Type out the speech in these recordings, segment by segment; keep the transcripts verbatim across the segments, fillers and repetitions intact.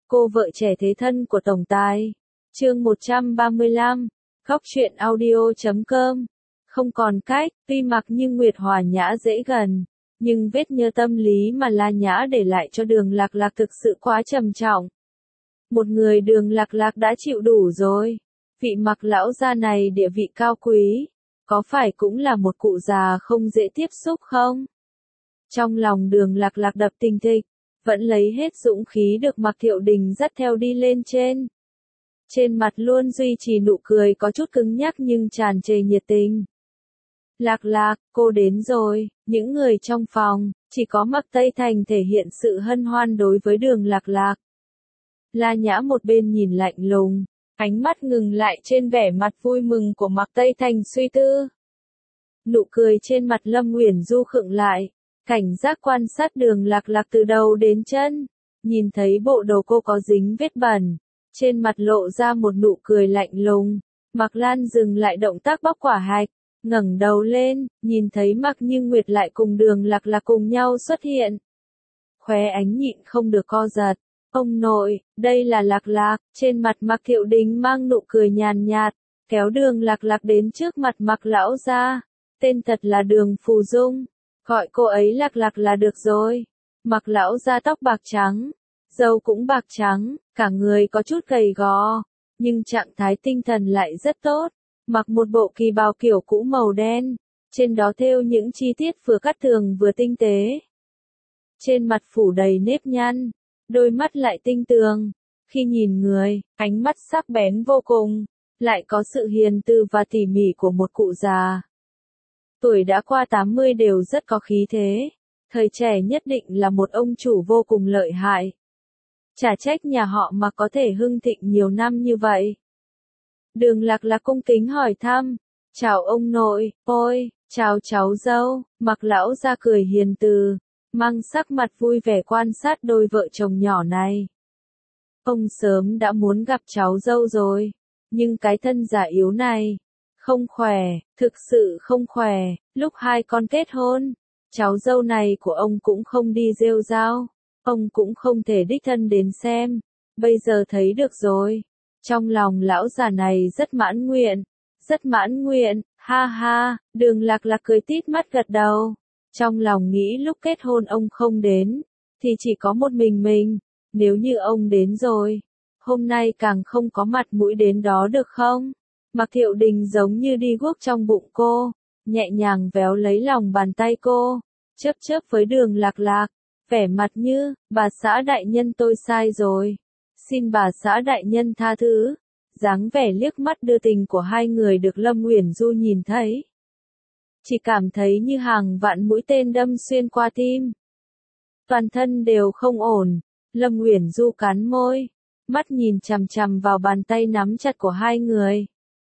Cô vợ trẻ thế thân của tổng tài. Chương một trăm ba mươi lăm. Góc truyện audio chấm com. Không còn cách, tuy Mạc Như Nguyệt hòa nhã dễ gần, nhưng vết nhơ tâm lý mà La Nhã để lại cho Đường Lạc Lạc thực sự quá trầm trọng. Một người Đường Lạc Lạc đã chịu đủ rồi. Vị Mạc lão gia này địa vị cao quý, có phải cũng là một cụ già không dễ tiếp xúc không? Trong lòng Đường Lạc Lạc đập thình thịch, vẫn lấy hết dũng khí được Mạc Thiệu Đình dắt theo đi lên trên. Trên mặt luôn duy trì nụ cười có chút cứng nhắc nhưng tràn trề nhiệt tình. Lạc Lạc, cô đến rồi. Những người trong phòng, chỉ có Mạc Tây Thành thể hiện sự hân hoan đối với Đường Lạc Lạc. La Nhã một bên nhìn lạnh lùng, ánh mắt ngừng lại trên vẻ mặt vui mừng của Mạc Tây Thành suy tư. Nụ cười trên mặt Lâm Uyển Du khựng lại, cảnh giác quan sát Đường Lạc Lạc từ đầu đến chân, nhìn thấy bộ đồ cô có dính vết bẩn, trên mặt lộ ra một nụ cười lạnh lùng. Mạc Lan dừng lại động tác bóc quả hạch, ngẩng đầu lên, nhìn thấy Mạc Như Nguyệt lại cùng Đường Lạc Lạc cùng nhau xuất hiện. Khóe ánh nhịn không được co giật. Ông nội, đây là Lạc Lạc. Trên mặt Mạc Thiệu Đình mang nụ cười nhàn nhạt, kéo Đường Lạc Lạc đến trước mặt Mạc lão gia. Tên thật là Đường Phù Dung, gọi cô ấy Lạc Lạc là được rồi. Mạc lão gia tóc bạc trắng, râu cũng bạc trắng, cả người có chút gầy gò, nhưng trạng thái tinh thần lại rất tốt. Mặc một bộ kỳ bào kiểu cũ màu đen, trên đó thêu những chi tiết vừa cắt tường vừa tinh tế. Trên mặt phủ đầy nếp nhăn, đôi mắt lại tinh tường. Khi nhìn người, ánh mắt sắc bén vô cùng, lại có sự hiền từ và tỉ mỉ của một cụ già. Tuổi đã qua tám mươi đều rất có khí thế, thời trẻ nhất định là một ông chủ vô cùng lợi hại. Chả trách nhà họ mà có thể hưng thịnh nhiều năm như vậy. Đường Lạc Lạc cung kính hỏi thăm, chào ông nội, ôi, chào cháu dâu. Mạc lão ra cười hiền từ, mang sắc mặt vui vẻ quan sát đôi vợ chồng nhỏ này. Ông sớm đã muốn gặp cháu dâu rồi, nhưng cái thân già yếu này, không khỏe, thực sự không khỏe. Lúc hai con kết hôn, cháu dâu này của ông cũng không đi rêu rao, ông cũng không thể đích thân đến xem, bây giờ thấy được rồi. Trong lòng lão già này rất mãn nguyện, rất mãn nguyện, ha ha. Đường Lạc Lạc cười tít mắt gật đầu. Trong lòng nghĩ lúc kết hôn ông không đến, thì chỉ có một mình mình, nếu như ông đến rồi, hôm nay càng không có mặt mũi đến đó được không? Mạc Thiệu Đình giống như đi guốc trong bụng cô, nhẹ nhàng véo lấy lòng bàn tay cô, chớp chớp với Đường Lạc Lạc, vẻ mặt như, bà xã đại nhân tôi sai rồi, xin bà xã đại nhân tha thứ. Dáng vẻ liếc mắt đưa tình của hai người được Lâm Uyển Du nhìn thấy, chỉ cảm thấy như hàng vạn mũi tên đâm xuyên qua tim. Toàn thân đều không ổn. Lâm Uyển Du cắn môi, mắt nhìn chằm chằm vào bàn tay nắm chặt của hai người.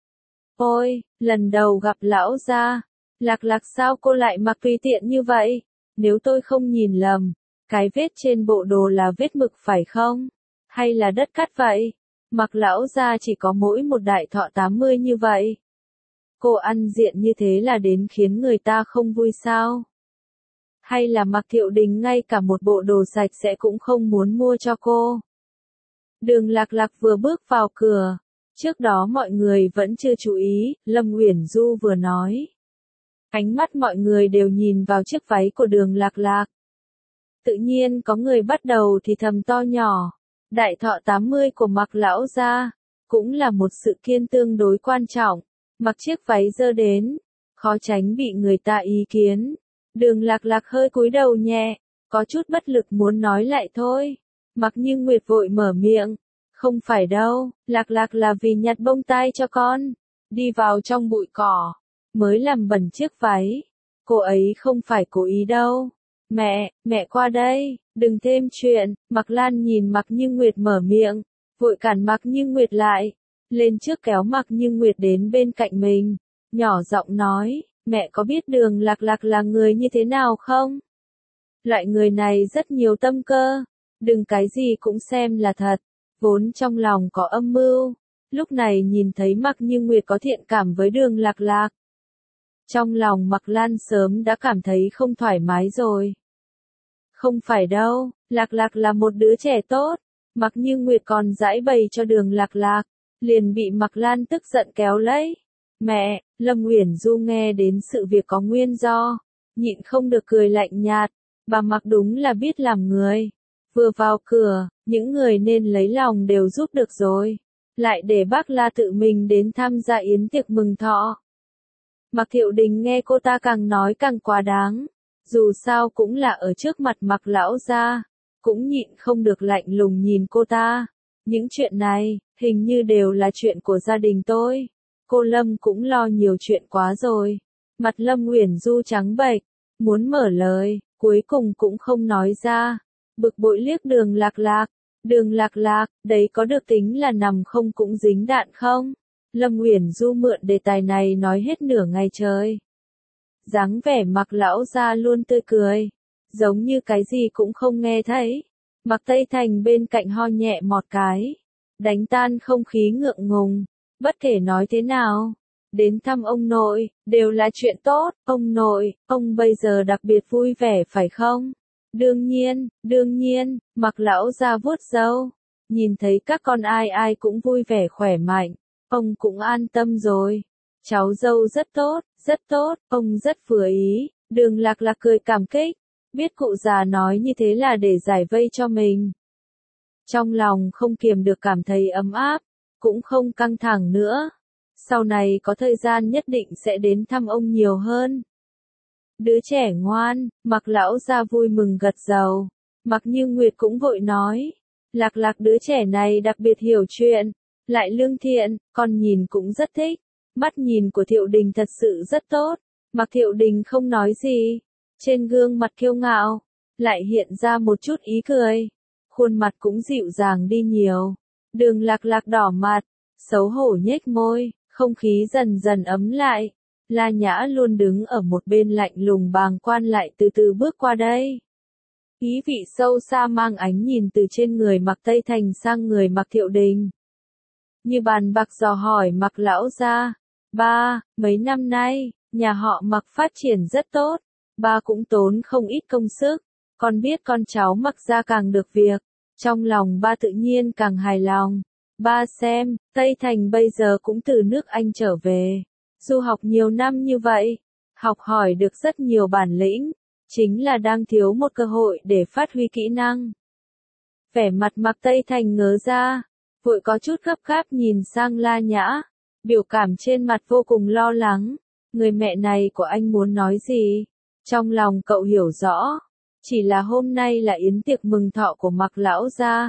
Ôi, lần đầu gặp lão gia, Lạc Lạc sao cô lại mặc tùy tiện như vậy? Nếu tôi không nhìn lầm, cái vết trên bộ đồ là vết mực phải không? Hay là đất cát vậy? Mạc lão gia chỉ có mỗi một đại thọ tám mươi như vậy. Cô ăn diện như thế là đến khiến người ta không vui sao? Hay là Mạc Thiệu Đình ngay cả một bộ đồ sạch sẽ cũng không muốn mua cho cô? Đường Lạc Lạc vừa bước vào cửa, trước đó mọi người vẫn chưa chú ý, Lâm Uyển Du vừa nói. Ánh mắt mọi người đều nhìn vào chiếc váy của Đường Lạc Lạc. Tự nhiên có người bắt đầu thì thầm to nhỏ, đại thọ tám mươi của Mạc lão gia, cũng là một sự kiện tương đối quan trọng. Mặc chiếc váy dơ đến, khó tránh bị người ta ý kiến. Đường Lạc Lạc hơi cúi đầu nhẹ, có chút bất lực muốn nói lại thôi. Mạc Như Nguyệt vội mở miệng, không phải đâu, Lạc Lạc là vì nhặt bông tai cho con, đi vào trong bụi cỏ, mới làm bẩn chiếc váy. Cô ấy không phải cố ý đâu. Mẹ, mẹ qua đây, đừng thêm chuyện. Mạc Lan nhìn Mạc Như Nguyệt mở miệng, vội cản Mạc Như Nguyệt lại, lên trước kéo Mạc Như Nguyệt đến bên cạnh mình, nhỏ giọng nói, mẹ có biết Đường Lạc Lạc là người như thế nào không? Loại người này rất nhiều tâm cơ, đừng cái gì cũng xem là thật, vốn trong lòng có âm mưu. Lúc này nhìn thấy Mạc Như Nguyệt có thiện cảm với Đường Lạc Lạc, trong lòng Mạc Lan sớm đã cảm thấy không thoải mái rồi. Không phải đâu, Lạc Lạc là một đứa trẻ tốt, Mặc Như Nguyệt còn giãi bày cho Đường Lạc Lạc, liền bị Mặc Lan tức giận kéo lấy. Mẹ, Lâm Uyển Du nghe đến sự việc có nguyên do, nhịn không được cười lạnh nhạt, bà Mặc đúng là biết làm người. Vừa vào cửa, những người nên lấy lòng đều giúp được rồi, lại để bác La tự mình đến tham gia yến tiệc mừng thọ. Mặc Thiệu Đình nghe cô ta càng nói càng quá đáng, dù sao cũng là ở trước mặt Mặc lão gia, cũng nhịn không được lạnh lùng nhìn cô ta. Những chuyện này, hình như đều là chuyện của gia đình tôi. Cô Lâm cũng lo nhiều chuyện quá rồi. Mặt Lâm Uyển Du trắng bệch, muốn mở lời, cuối cùng cũng không nói ra. Bực bội liếc Đường Lạc Lạc. Đường Lạc Lạc, đấy có được tính là nằm không cũng dính đạn không? Lâm Uyển Du mượn đề tài này nói hết nửa ngày trời. Dáng vẻ Mặc lão gia luôn tươi cười, giống như cái gì cũng không nghe thấy. Mặc Tây Thành bên cạnh ho nhẹ một cái, đánh tan không khí ngượng ngùng. Bất kể nói thế nào, đến thăm ông nội, đều là chuyện tốt. Ông nội, ông bây giờ đặc biệt vui vẻ phải không? Đương nhiên, đương nhiên, Mặc lão gia vuốt râu, nhìn thấy các con ai ai cũng vui vẻ khỏe mạnh, ông cũng an tâm rồi. Cháu dâu rất tốt, rất tốt, ông rất vừa ý. Đường Lạc Lạc cười cảm kích, biết cụ già nói như thế là để giải vây cho mình. Trong lòng không kiềm được cảm thấy ấm áp, cũng không căng thẳng nữa. Sau này có thời gian nhất định sẽ đến thăm ông nhiều hơn. Đứa trẻ ngoan, Mặc lão gia vui mừng gật đầu. Mặc Như Nguyệt cũng vội nói, Lạc Lạc đứa trẻ này đặc biệt hiểu chuyện, lại lương thiện, con nhìn cũng rất thích. Mắt nhìn của Thiệu Đình thật sự rất tốt. Mặc Thiệu Đình không nói gì, trên gương mặt kiêu ngạo lại hiện ra một chút ý cười, khuôn mặt cũng dịu dàng đi nhiều. Đường Lạc Lạc đỏ mặt, xấu hổ nhếch môi, không khí dần dần ấm lại. La Nhã luôn đứng ở một bên lạnh lùng bàng quan lại từ từ bước qua đây. Ý vị sâu xa mang ánh nhìn từ trên người Mặc Tây Thành sang người Mặc Thiệu Đình. Như bàn bạc dò hỏi Mặc lão gia, ba, mấy năm nay, nhà họ Mặc phát triển rất tốt, ba cũng tốn không ít công sức, con biết con cháu Mặc gia càng được việc, trong lòng ba tự nhiên càng hài lòng. Ba xem, Tây Thành bây giờ cũng từ nước Anh trở về, du học nhiều năm như vậy, học hỏi được rất nhiều bản lĩnh, chính là đang thiếu một cơ hội để phát huy kỹ năng. Vẻ mặt Mặc Tây Thành ngớ ra, vội có chút gấp gáp nhìn sang La Nhã, biểu cảm trên mặt vô cùng lo lắng. Người mẹ này của anh muốn nói gì? Trong lòng cậu hiểu rõ, chỉ là hôm nay là yến tiệc mừng thọ của Mặc lão gia.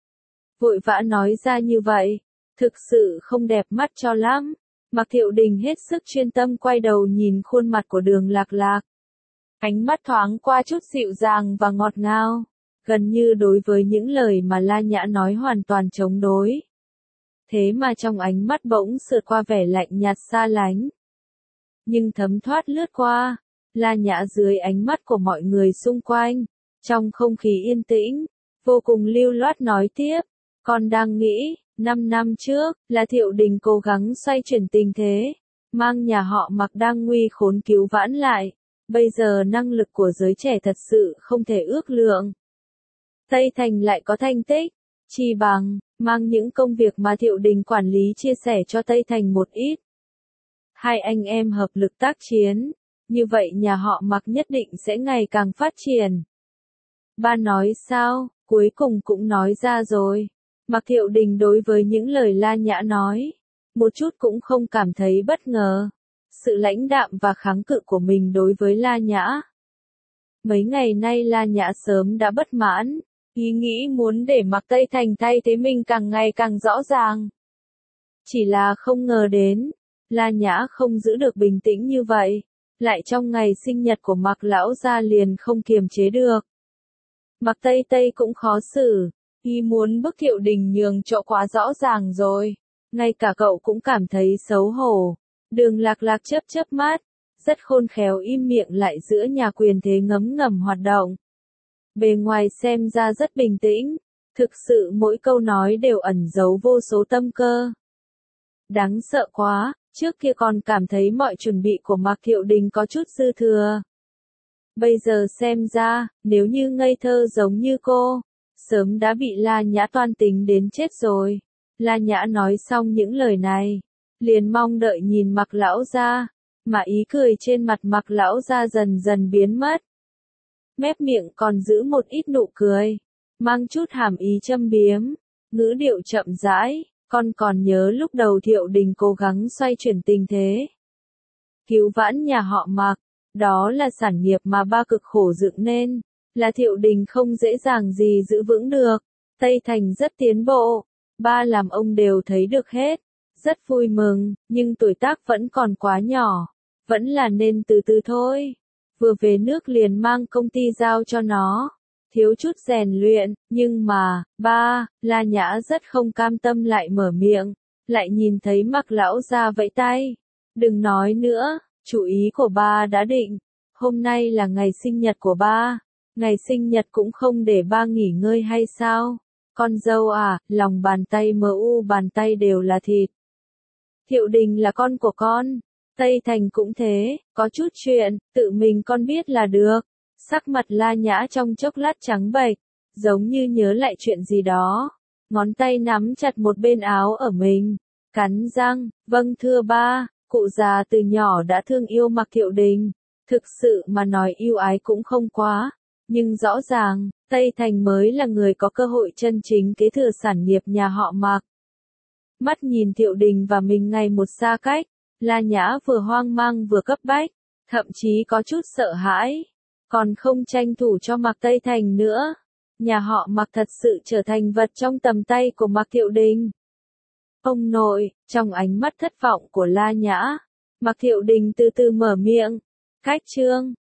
Vội vã nói ra như vậy, thực sự không đẹp mắt cho lắm. Mặc Thiệu Đình hết sức chuyên tâm quay đầu nhìn khuôn mặt của Đường Lạc Lạc. Ánh mắt thoáng qua chút dịu dàng và ngọt ngào, gần như đối với những lời mà La Nhã nói hoàn toàn chống đối. Thế mà trong ánh mắt bỗng sượt qua vẻ lạnh nhạt xa lánh. Nhưng thấm thoát lướt qua, La Nhã dưới ánh mắt của mọi người xung quanh, trong không khí yên tĩnh, vô cùng lưu loát nói tiếp, con đang nghĩ, năm năm trước, là Thiệu Đình cố gắng xoay chuyển tình thế, mang nhà họ Mặc đang nguy khốn cứu vãn lại, bây giờ năng lực của giới trẻ thật sự không thể ước lượng. Tây Thành lại có thành tích, chi bằng, mang những công việc mà Thiệu Đình quản lý chia sẻ cho Tây Thành một ít. Hai anh em hợp lực tác chiến, như vậy nhà họ Mặc nhất định sẽ ngày càng phát triển. Ba nói sao, cuối cùng cũng nói ra rồi. Mặc Thiệu Đình đối với những lời La Nhã nói, một chút cũng không cảm thấy bất ngờ. Sự lãnh đạm và kháng cự của mình đối với La Nhã. Mấy ngày nay La Nhã sớm đã bất mãn, ý nghĩ muốn để Mặc Tây Thành thay thế mình càng ngày càng rõ ràng. Chỉ là không ngờ đến, La Nhã không giữ được bình tĩnh như vậy, lại trong ngày sinh nhật của Mặc lão gia liền không kiềm chế được. Mặc Tây Tây cũng khó xử, ý muốn bức Thiệu Đình nhường chỗ quá rõ ràng rồi, ngay cả cậu cũng cảm thấy xấu hổ. Đường Lạc Lạc chớp chớp mắt, rất khôn khéo im miệng lại giữa nhà quyền thế ngấm ngầm hoạt động. Bề ngoài xem ra rất bình tĩnh, thực sự mỗi câu nói đều ẩn giấu vô số tâm cơ. Đáng sợ quá, trước kia còn cảm thấy mọi chuẩn bị của Mặc Thiệu Đình có chút dư thừa. Bây giờ xem ra, nếu như ngây thơ giống như cô, sớm đã bị La Nhã toan tính đến chết rồi. La Nhã nói xong những lời này, liền mong đợi nhìn Mạc lão gia, mà ý cười trên mặt Mạc lão gia dần dần biến mất. Mép miệng còn giữ một ít nụ cười, mang chút hàm ý châm biếm, ngữ điệu chậm rãi, con còn nhớ lúc đầu Thiệu Đình cố gắng xoay chuyển tình thế, cứu vãn nhà họ Mạc, đó là sản nghiệp mà ba cực khổ dựng nên, là Thiệu Đình không dễ dàng gì giữ vững được. Tây Thành rất tiến bộ, ba làm ông đều thấy được hết, rất vui mừng, nhưng tuổi tác vẫn còn quá nhỏ, vẫn là nên từ từ thôi. Vừa về nước liền mang công ty giao cho nó, thiếu chút rèn luyện, nhưng mà, ba, La Nhã rất không cam tâm lại mở miệng, lại nhìn thấy Mạc lão gia vẫy tay. Đừng nói nữa, chủ ý của ba đã định, hôm nay là ngày sinh nhật của ba, ngày sinh nhật cũng không để ba nghỉ ngơi hay sao? Con dâu à, lòng bàn tay mờ u bàn tay đều là thịt. Thiệu Đình là con của con, Tây Thành cũng thế, có chút chuyện, tự mình con biết là được. Sắc mặt La Nhã trong chốc lát trắng bệch, giống như nhớ lại chuyện gì đó. Ngón tay nắm chặt một bên áo ở mình, cắn răng, vâng thưa ba, cụ già từ nhỏ đã thương yêu Mạc Thiệu Đình. Thực sự mà nói yêu ái cũng không quá, nhưng rõ ràng, Tây Thành mới là người có cơ hội chân chính kế thừa sản nghiệp nhà họ Mạc. Mắt nhìn Thiệu Đình và mình ngày một xa cách, La Nhã vừa hoang mang vừa cấp bách, thậm chí có chút sợ hãi, còn không tranh thủ cho Mạc Tây Thành nữa. Nhà họ Mạc thật sự trở thành vật trong tầm tay của Mạc Thiệu Đình. Ông nội, trong ánh mắt thất vọng của La Nhã, Mạc Thiệu Đình từ từ mở miệng, cách chương